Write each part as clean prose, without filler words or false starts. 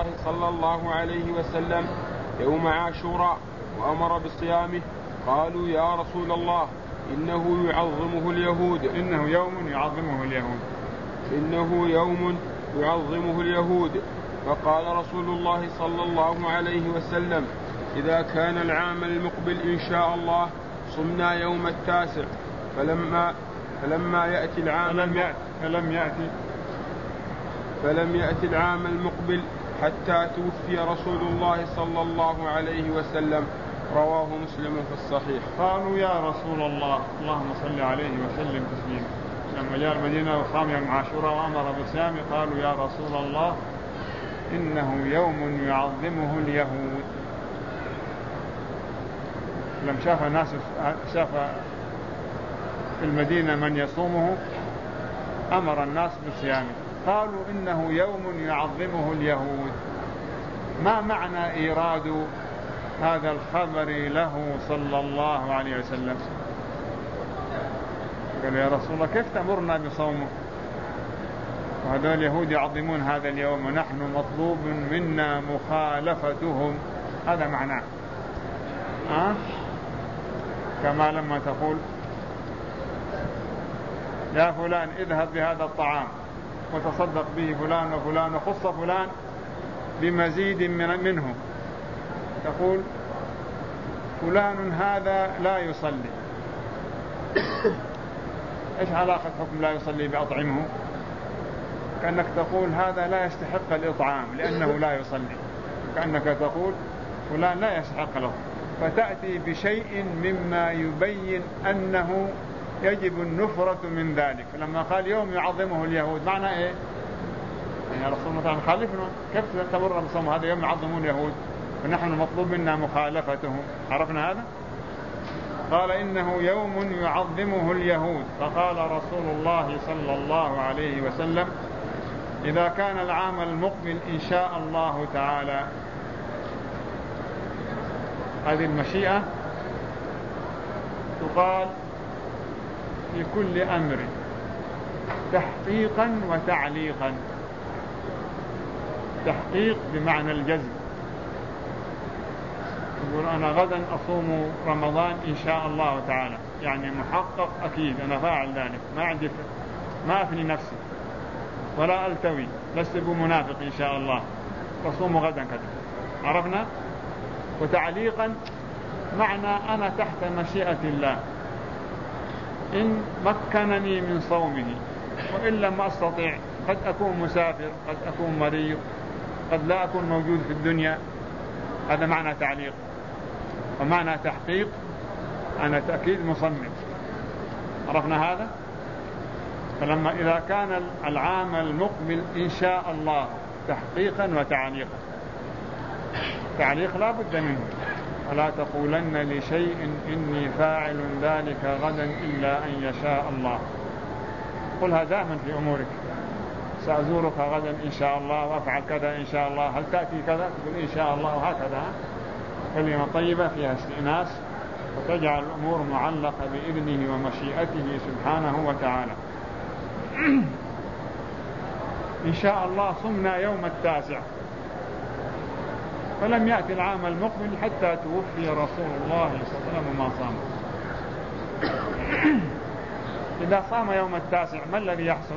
صلى الله عليه وسلم يوم عاشوراء وأمر بصيامه قالوا يا رسول الله إنه يوم يعظمه اليهود. فقال رسول الله صلى الله عليه وسلم إذا كان العام المقبل إن شاء الله صمنا يوم التاسع. فلما يأتي العام المقبل حتى توفي رسول الله صلى الله عليه وسلم. رواه مسلم في الصحيح. قالوا يا رسول الله اللهم صل عليه وسلم تسليما. لما جاء المدينة وصام يوم عاشوراء وأمر بصيامه قالوا يا رسول الله إنه يوم يعظمه اليهود. لما شاف في المدينة من يصومه أمر الناس بصيامه. قالوا إنه يوم يعظمه اليهود. ما معنى إيراد هذا الخبر له صلى الله عليه وسلم؟ قال يا رسول الله كيف تأمرنا بصومه وهذول اليهود يعظمون هذا اليوم ونحن مطلوب منا مخالفتهم؟ هذا معناه. كما لما تقول يا فلان اذهب بهذا الطعام وتصدق به فلان وفلان وخص فلان بمزيد منه، تقول فلان هذا لا يصلي. ايش علاقة حكم لا يصلي بأطعمه؟ كأنك تقول هذا لا يستحق الإطعام لأنه لا يصلي، كأنك تقول فلان لا يستحق له، فتأتي بشيء مما يبين أنه يجب النفرة من ذلك. فلما قال يوم يعظمه اليهود معنى ايه؟ يعني رسول الله تعالى خالفنا، كيف تمر بصوم هذا يوم يعظمون اليهود ونحن مطلوب منا مخالفتهم؟ عرفنا هذا؟ قال إنه يوم يعظمه اليهود. فقال رسول الله صلى الله عليه وسلم إذا كان العام المقبل إن شاء الله تعالى. هذه المشيئة تقال في كل أمر تحقيقا وتعليقا. تحقيق بمعنى الجزم، يقول أنا غدا أصوم رمضان إن شاء الله تعالى، يعني محقق أكيد أنا فاعل ذلك، ما أفني نفسي ولا ألتوي، لست بمنافق إن شاء الله، أصوم غدا كذا. عرفنا؟ وتعليقا معنى أنا تحت مشيئة الله، إن مكنني من صومه وإن لم أستطيع، قد أكون مسافر، قد أكون مريض، قد لا أكون موجود في الدنيا. هذا معنى تعليق. ومعنى تحقيق أنا تأكيد مصمم. عرفنا هذا؟ فلما إذا كان العام المقبل إن شاء الله تحقيقا وتعليقا. تعليق لا بد منه، ولا تقولن لشيء إني فاعل ذلك غدا إلا أن يشاء الله. قلها دائما في أمورك، سأزورك غدا إن شاء الله وأفعل كذا إن شاء الله، هل تأتي كذا؟ تقول إن شاء الله، وهكذا. كلمة طيبة فيها استئناس وتجعل الأمور معلقة بإذنه ومشيئته سبحانه وتعالى. إن شاء الله صمنا يوم التاسع، فلم يأتي العام المقبل حتى توفي رسول الله صلى الله عليه وسلم ما صام. إذا صام يوم التاسع ما الذي يحصل؟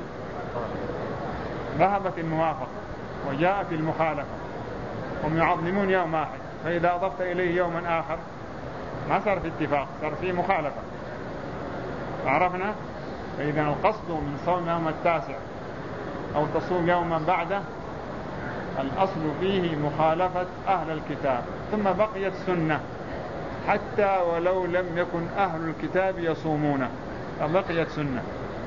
ذهبت الموافقة وجاءت المخالفة، هم يعظمون يوم واحد، فإذا أضفت إليه يوما آخر ما صار في اتفاق، صار في مخالفة. عرفنا؟ فإذا القصد من صوم يوم التاسع أو تصوم يوما بعده الأصل فيه مخالفة أهل الكتاب، ثم بقيت سنة حتى ولو لم يكن أهل الكتاب يصومون فبقيت سنة.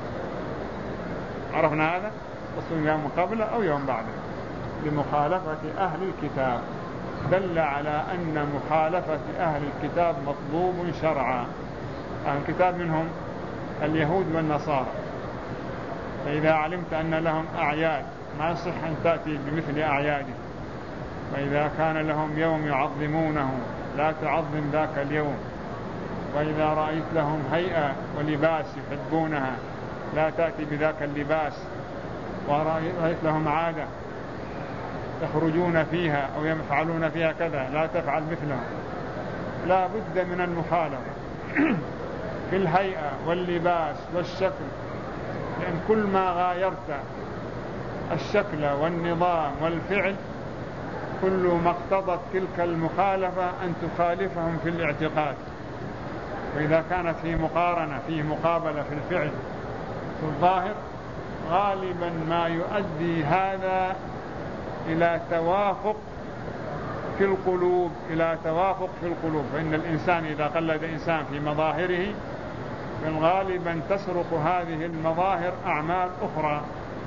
عرفنا هذا؟ تصوم يوم قبل أو يوم بعده لمخالفة أهل الكتاب، دل على أن مخالفة أهل الكتاب مطلوب شرعا. أهل الكتاب منهم اليهود والنصارى، فإذا علمت أن لهم أعياد ما يصح أن تأتي بمثل أعياده، وإذا كان لهم يوم يعظمونه لا تعظم ذاك اليوم، وإذا رأيت لهم هيئة ولباس يحبونها لا تأتي بذاك اللباس، ورأيت لهم عادة يخرجون فيها أو يفعلون فيها كذا لا تفعل مثلهم. لا بد من المخالفة في الهيئة واللباس والشكل، لأن كل ما غايرت الشكل والنظام والفعل كل ما اقتضت تلك المخالفة أن تخالفهم في الاعتقاد. وإذا كانت في مقارنة في مقابلة في الفعل في الظاهر غالبا ما يؤدي هذا إلى توافق في القلوب، فإن الإنسان إذا قلد إنسان في مظاهره فالغالبا تسرق هذه المظاهر أعمال أخرى.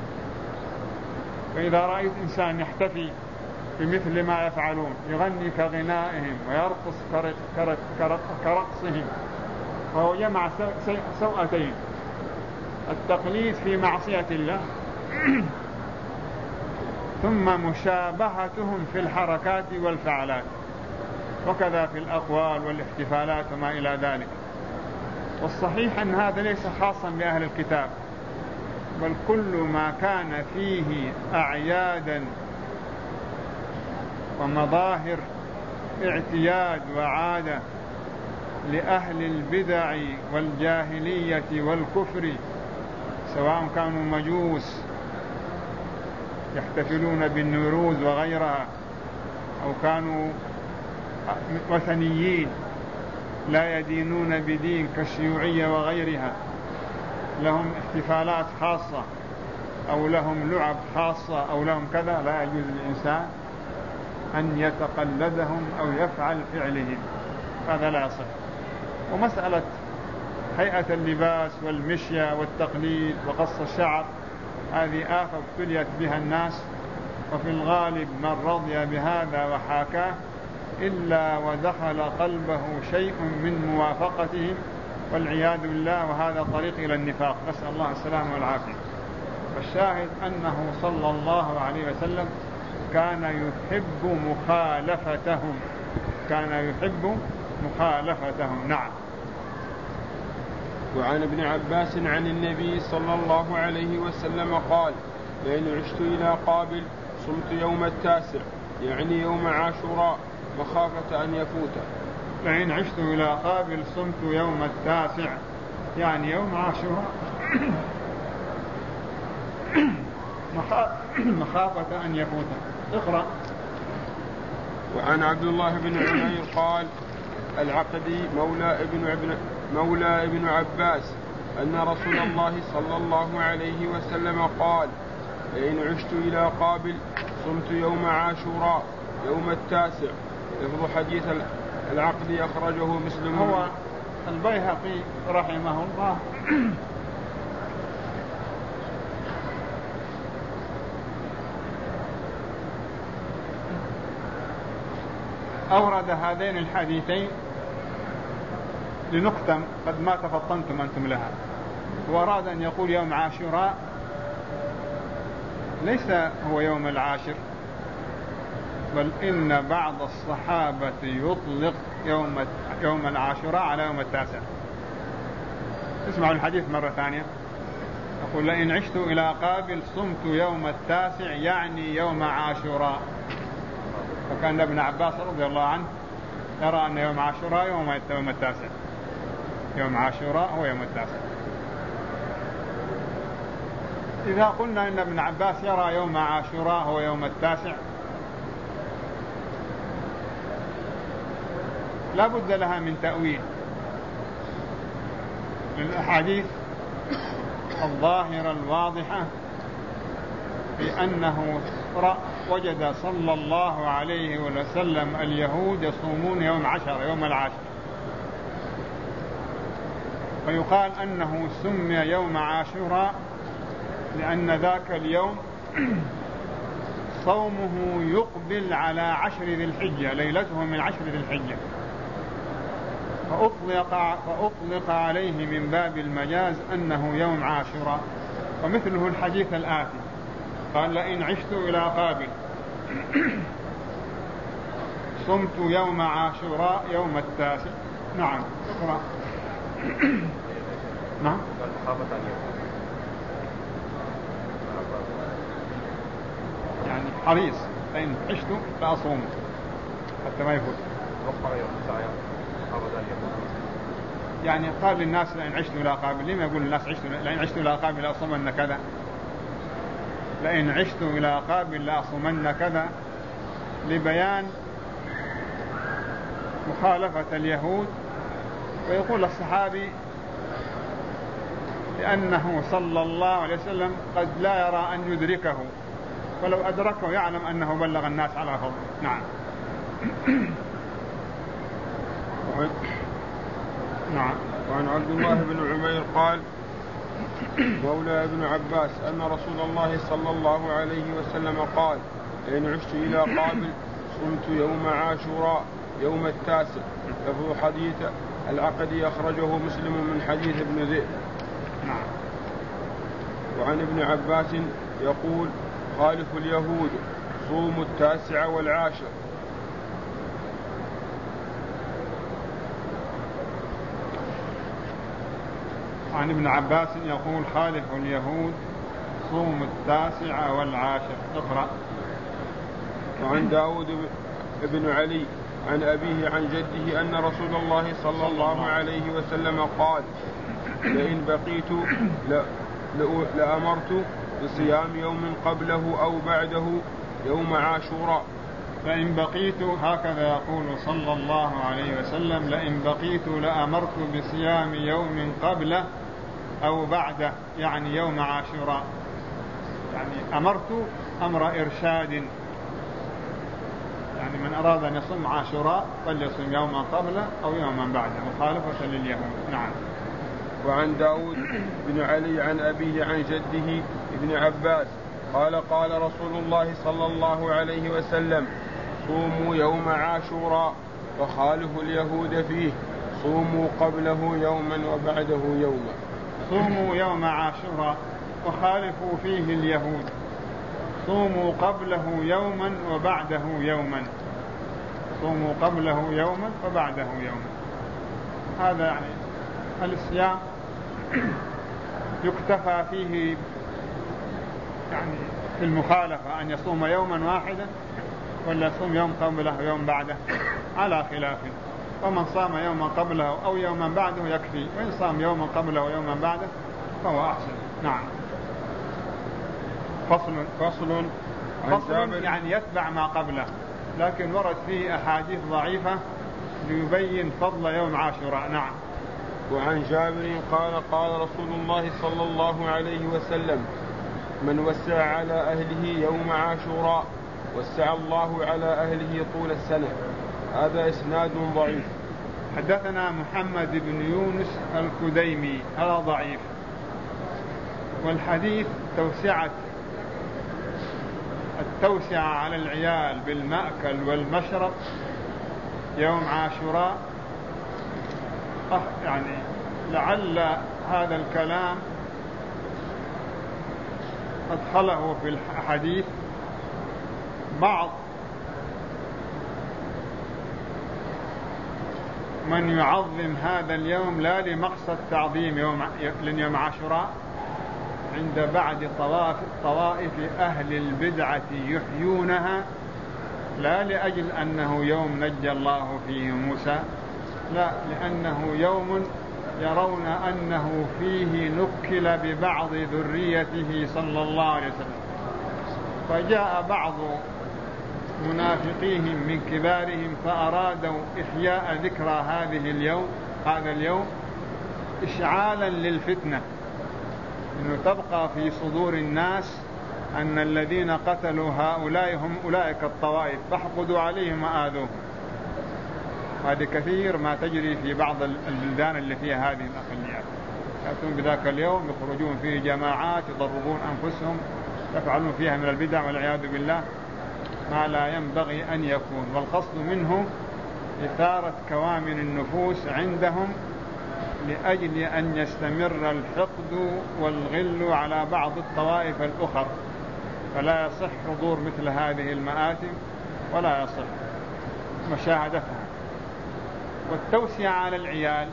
فإذا رأيت إنسان يحتفي بمثل ما يفعلون، يغني كغنائهم ويرقص كرقصهم، فهو جمع سوءتين: التقليد في معصية الله ثم مشابهتهم في الحركات والفعلات، وكذا في الأقوال والاحتفالات وما إلى ذلك. والصحيح أن هذا ليس خاصا بأهل الكتاب، بل كل ما كان فيه أعيادا ومظاهر اعتياد وعادة لأهل البدع والجاهلية والكفر، سواء كانوا مجوس يحتفلون بالنوروز وغيرها، أو كانوا وثنيين لا يدينون بدين كالشيوعية وغيرها، لهم احتفالات خاصة أو لهم لعب خاصة أو لهم كذا، لا يجوز للإنسان أن يتقلدهم أو يفعل فعلهم، هذا لا يصح. ومسألة هيئة اللباس والمشية والتقليد وقص الشعر هذه آفة ابتليت بها الناس، وفي الغالب من رضي بهذا وحاكاه إلا ودخل قلبه شيء من موافقتهم والعياذ بالله، وهذا طريق إلى النفاق، نسأل الله السلامة والعافية. والشاهد أنه صلى الله عليه وسلم كان يحب مخالفتهم. نعم. وعن ابن عباس عن النبي صلى الله عليه وسلم قال: لئن عشت إلى قابل صمت يوم التاسع، يعني يوم عاشوراء، مخافة أن يفوته. لئن عشت إلى قابل صمت يوم التاسع، يعني يوم عاشوراء، مخافة أن يفوته. اقرأ. وعن عبد الله بن عمير قال: العقدي مولى ابن عباس أن رسول الله صلى الله عليه وسلم قال: لئن عشت إلى قابل صمت يوم عاشوراء يوم التاسع. لفظ حديث العقدي أخرجه مسلم. هو البيهقي رحمه الله أورد هذين الحديثين لنقطة قد ما تفطنتم أنتم لها، وأراد أن يقول يوم عاشوراء ليس هو يوم العاشر، بل إن بعض الصحابة يطلق يوم العاشوراء على يوم التاسع. اسمعوا الحديث مرة ثانية. أقول: لئن عشت إلى قابل صمت يوم التاسع، يعني يوم عاشوراء. وكان ابن عباس رضي الله عنه يرى أن يوم عاشوراء يوم التاسع، يوم عاشوراء هو يوم التاسع. إذا قلنا إن ابن عباس يرى يوم عاشوراء هو يوم التاسع، لا بد لها من تأويل للأحاديث الظاهرة الواضحة بأنه وجد صلى الله عليه وسلم اليهود يصومون يوم العاشر، ويقال أنه سمي يوم عاشوراء لأن ذاك اليوم صومه يقبل على 10 ذي الحجة، ليلته من 10 ذي الحجة، فأطلق عليه من باب المجاز أنه يوم عاشوراء. ومثله الحديث الآتي: قال: لئن عشت إلى قابل صمت يوم عاشوراء يوم التاسع. نعم. اقرأ. نعم. يعني حريص، فإن عشت لأصوم حتى ما يفوت. يعني قال للناس لئن عشت لا قابل، لما يقول الناس لئن عشت لا قابل لأصومن كذا، لئن عشت إلى قابل لأصومن كذا، لبيان مخالفة اليهود. ويقول الصحابي لأنه صلى الله عليه وسلم قد لا يرى أن يدركه، ولو أدركه يعلم أنه بلغ الناس على فضل. نعم. نعم. وعن عبد الله بن عمير قال مولى ابن عباس أن رسول الله صلى الله عليه وسلم قال إن عشت إلى قابل صمت يوم عاشوراء يوم التاسع. لفظ حديث العقدي أخرجه مسلم من حديث ابن ذئب. نعم. وعن ابن عباس يقول خالف اليهود صوموا التاسع والعاشر. عن ابن عباس يقول خالف اليهود صوموا التاسع والعاشر. اقرأ. وعن داود بن علي عن أبيه عن جده أن رسول الله صلى الله عليه وسلم قال لئن بقيت لأمرت بصيام يوم قبله أو بعده يوم عاشوراء. لئن بقيت، هكذا يقول صلى الله عليه وسلم، لئن بقيت لأمرت بصيام يوم قبله أو بعده، يعني يوم عاشوراء. يعني أمرت أمر إرشاد، يعني من أراد أن يصوم عاشوراء فليصوم يوما قبله أو يوما بعده مخالفة لليهود. نعم. وعن داود بن علي عن أبيه عن جده ابن عباس قال قال رسول الله صلى الله عليه وسلم صوموا يوم عاشوراء وخالفوا اليهود فيه، صوموا قبله يوما وبعده يوما. صوموا يوم عاشوراء وخالفوا فيه اليهود، صوموا قبله يوما وبعده يوما، صوموا قبله يوما وبعده يوما. هذا يعني الصيام يكتفى فيه يعني في المخالفة أن يصوم يوما واحدا ولا يصوم يوم قبله ويوم بعده على خلاف. ومن صام يوما قبله أو يوما بعده يكفي، وإن صام يوما قبله ويوما بعده فهو أحسن. نعم. فصل يعني يتبع ما قبله، لكن ورد فيه أحاديث ضعيفة ليبين فضل يوم عاشوراء. نعم. وعن جابر قال قال رسول الله صلى الله عليه وسلم من وسع على أهله يوم عاشوراء وسع الله على أهله طول السنة. هذا إسناد ضعيف. حدثنا محمد بن يونس الكديمي، هذا ضعيف. والحديث التوسعة على العيال بالمأكل والمشرب يوم عاشوراء، يعني لعل هذا الكلام أدخله في الحديث بعض من يعظم هذا اليوم لا لمقصد تعظيم يوم عاشوراء عند بعد طوائف أهل البدعة يحيونها، لا لأجل أنه يوم نجى الله فيه موسى، لا، لأنه يوم يرون أنه فيه نكل ببعض ذريته صلى الله عليه وسلم. فجاء بعض منافقيهم من كبارهم فأرادوا إحياء ذكرى هذا اليوم إشعالا للفتنة، إنه تبقى في صدور الناس أن الذين قتلوا هؤلاء هم أولئك الطوائف فاحقدوا عليهم وآذوهم. هذه كثير ما تجري في بعض البلدان اللي فيها هذه الأقليات، يأتون بذاك اليوم يخرجون فيه جماعات يضربون أنفسهم، يفعلون فيها من البدع والعياذ بالله ما لا ينبغي أن يكون. والقصد منه إثارة كوامن النفوس عندهم لأجل أن يستمر الحقد والغل على بعض الطوائف الأخرى، فلا يصح حضور مثل هذه المآتم ولا يصح مشاهدتها. والتوسعة على العيال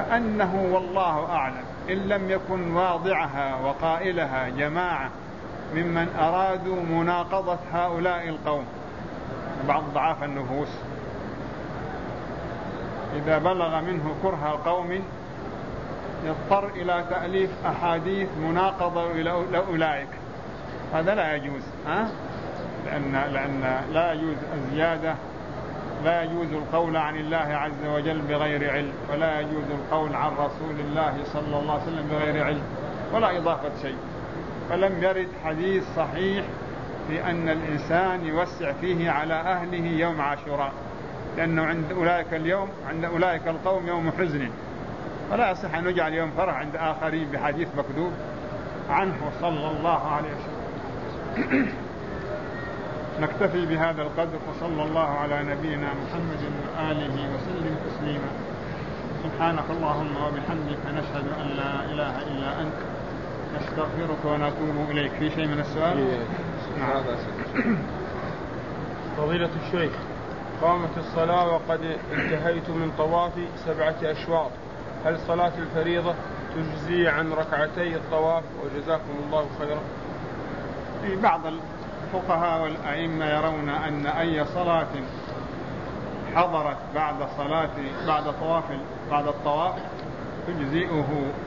كأنه والله أعلم إن لم يكن واضعها وقائلها جماعة ممن أرادوا مناقضة هؤلاء القوم، بعض ضعاف النفوس إذا بلغ منه كره قوم يضطر إلى تأليف أحاديث مناقضة لأولئك، هذا لا يجوز، لأن لا يجوز الزيادة، لا يجوز القول عن الله عز وجل بغير علم، ولا يجوز القول عن رسول الله صلى الله عليه وسلم بغير علم ولا إضافة شيء. فلم يرد حديث صحيح في أن الإنسان يوسع فيه على أهله يوم عاشوراء، لأنه عند أولئك القوم يوم حزن، فلا يصح أن نجعل يوم فرح عند آخرين بحديث مكذوب عنه صلى الله عليه وسلم. نكتفي بهذا القدر، وصلى الله على نبينا محمد وآله وسلم تسليما. سبحانك اللهم وبحمدك، نشهد أن لا إله إلا أنت، نستغفرك ونتوب إليك. في شيء من السؤال؟ نعم. فضيلة الشيخ، قامت الصلاة وقد انتهيت من طوافي 7 أشواط، هل صلاة الفريضة تجزي عن ركعتي الطواف؟ وجزاكم الله خيرا. في بعض الفقهاء والأئمة يرون أن أي صلاة حضرت بعد الطواف تجزئه،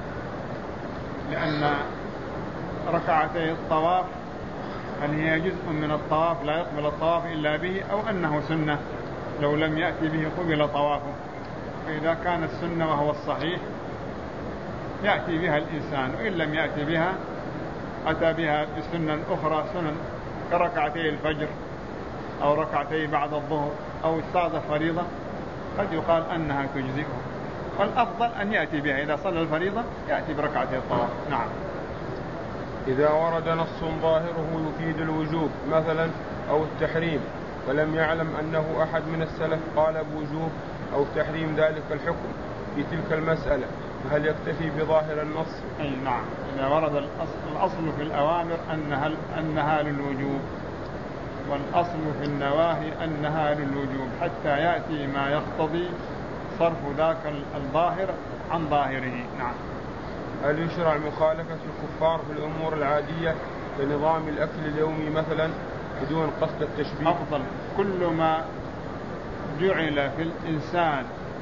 لأن ركعتي الطواف هل هي جزء من الطواف لا يقبل الطواف إلا به، أو أنه سنة لو لم يأتي به قبل طوافه؟ فإذا كانت السنة وهو الصحيح يأتي بها الإنسان، وإن لم يأتي بها أتى بها بسنة أخرى، سنن كركعتي الفجر أو ركعتي بعد الظهر أو الصلاة فريضة، قد يقال أنها تجزئه، والأفضل أن يأتي بها إذا صلى الفريضة يأتي بركعتي الطواف. نعم. إذا ورد نص ظاهره يفيد الوجوب مثلا أو التحريم، ولم يعلم أنه أحد من السلف قال بوجوب أو تحريم ذلك الحكم في تلك المسألة، فهل يكتفي بظاهر النص؟ أي نعم، إذا ورد الأصل في الأوامر أنها للوجوب، والأصل في النواهي أنها للوجوب، حتى يأتي ما يقتضي صرف ذاك الظاهر عن ظاهره. نعم. هل يشرع مخالفة الكفار في الأمور العادية كنظام الأكل اليومي مثلا بدون قصد التشبيه؟ أفضل. كل ما جعل في الإنسان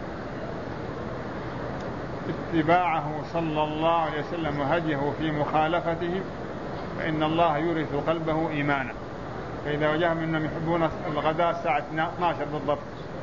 اتباعه صلى الله عليه وسلم وهديه في مخالفتهم فإن الله يورث قلبه إيمانا. فإذا وجدهم أنهم يحبون الغداء الساعة 12 بالضبط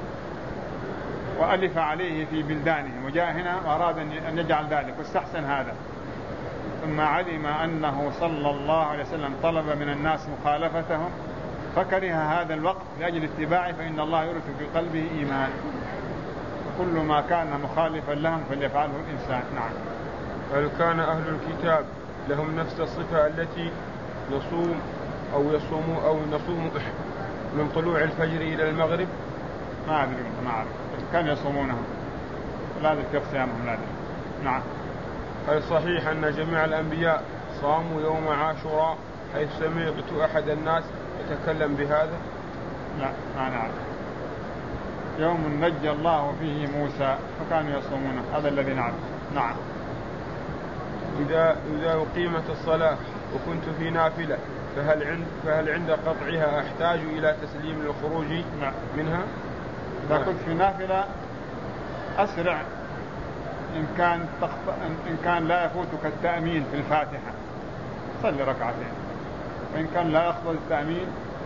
وألف عليه في بلدانهم وجاء هنا وأراد أن يجعل ذلك واستحسن هذا، ثم علم أنه صلى الله عليه وسلم طلب من الناس مخالفتهم فكره هذا الوقت لأجل اتباعه، فإن الله يورث في قلبه إيمان. كل ما كان مخالفا لهم فليفعله الإنسان. نعم. هل كان أهل الكتاب لهم نفس الصفة التي نصوم أو نصوم من طلوع الفجر إلى المغرب؟ ما أدري، ما أعرف، كان يصومونهم لا ذكر صيامهم لا ذكر. نعم. هل صحيح أن جميع الأنبياء صاموا يوم عاشوراء حيث سمعت أحد الناس يتكلم بهذا؟ لا، ما نعرف. يوم نجى الله فيه موسى فكانوا يصومونه، هذا الذي نعرف. نعم. إذا أقيمت الصلاة وكنت في نافلة فهل عند قطعها أحتاج إلى تسليم الخروج منها؟ إذا كنت في نافلة أسرع إن كان لا يفوتك التأمين في الفاتحة صلي ركعتين، وإن كان لا يخطر التأمين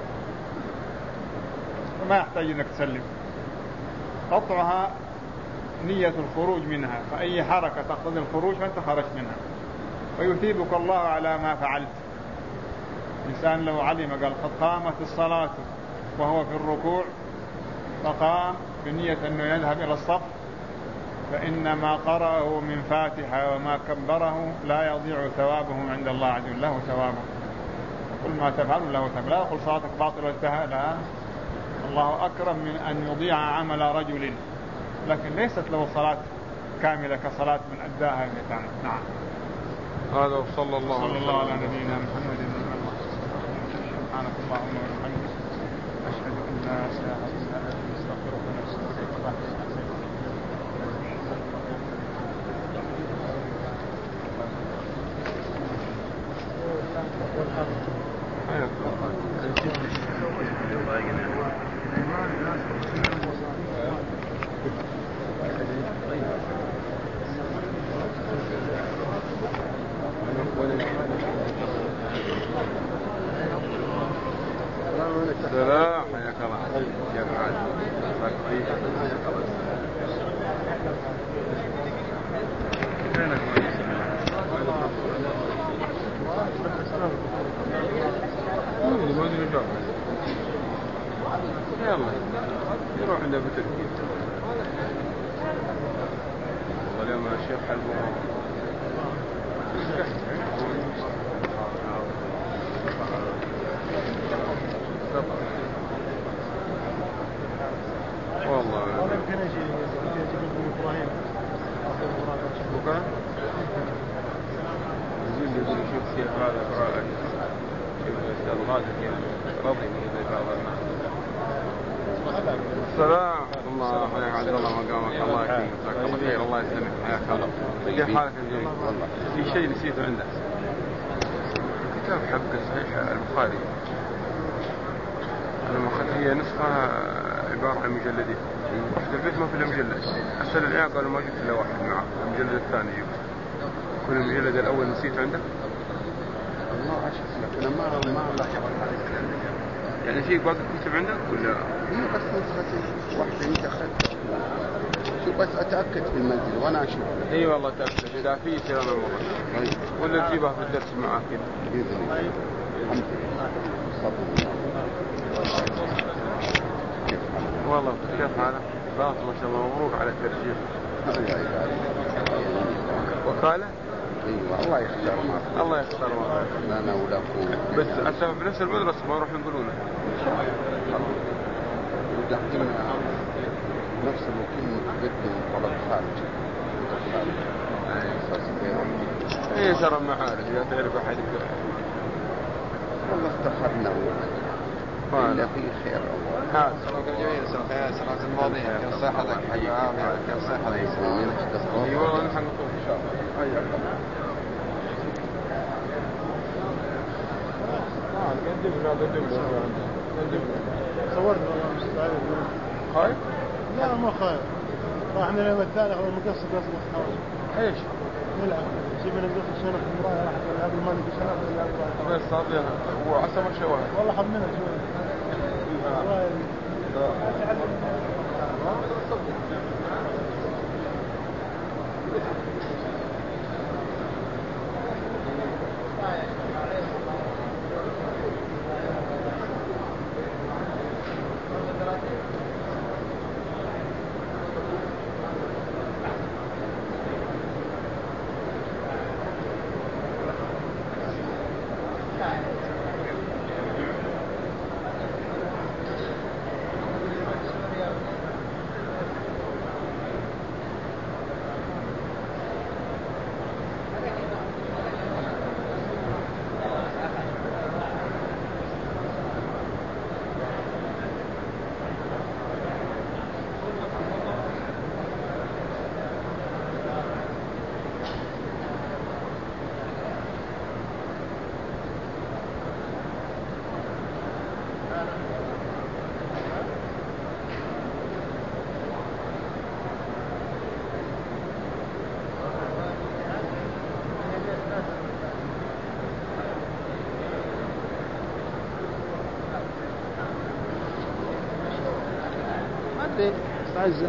فما يحتاج أنك تسلم. قطعها نية الخروج منها، فأي حركة تقتضي الخروج فأنت خرجت منها، ويثيبك الله على ما فعلت. الإنسان لو علم قال قد قامت الصلاة وهو في الركوع فقام بنية أنه يذهب إلى الصف، فإن ما قرأه من فاتحة وما كبره لا يضيع ثوابه عند الله عز وجل، له ثوابه. كل ما تفعل له ثواب. لا يقول صلاتك باطلة وانتهى، لا، الله أكرم من أن يضيع عمل رجل، لكن ليست له صلاة كاملة كصلاة من أداها المتعنى. نعم. هذا وصلى الله على نبينا محمد. سبحانك اللهم وبحمدك، أشهد أن لا إله إلا أنت، أستغفرك ونتوب إليك. يلا يروح عنده بتركيا. واليوم الشيخ حلبه والله يمكن يجي إبراهيم بكرة يقول يشوف الشيخ هذا قرأ شوف الأستاذ غازي رضي من بعض الناس. السلام الله عليك عبد الله مقامك الله يحييك جزاك الله خير الله يسلمك حياك الله. كيف حالك يا جميل؟ في شيء نسيته عندك كتاب حق صحيح البخاري أنا ما أخذت هي نسخة عبارة عن مجلدين رحت البيت ما في إلا مجلد أسأل العيال قالوا ما جبت إلا واحد معه المجلد الثاني جبت كل المجلد الأول نسيته عندك؟ الله أشهد لك أنا ما يعني في باقي كتب عندك ولا؟ هي بس نسخة واحدة أنت أخذت شو بس أتأكد في المنزل وأنا أشوف. إي والله تأكد إذا في سيرنا المرة ولا تجيبها في الدرس معك بإذن الله. الحمد لله. والله كيف حالك؟ بارك ما شاء الله مبروك على الترشيح. وكالة؟ ايوه الله يختار ما الله يختار ما لنا ولكم بس أنت بنفس المدرسة ما نروح نقولونه ودحنا نفس المكان بدي طلب خارج ايه ترى المعارف يا تعرف أحد والله افتخرنا إلا في خير هذا جميل سنة الماضية كان صحتك حي عامل كان صحتك اي والله نحن نطوف ان شاء الله صورنا خايف؟ لا ما خايف راحنا اليوم الثاني هو مقصد قصد ايش؟ نلعب جيبنا نقصد شنط المرايه راح قبل ما نجي شنط بس صار وعسى ما شواهد والله حملنا شوي عزة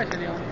19 يوم.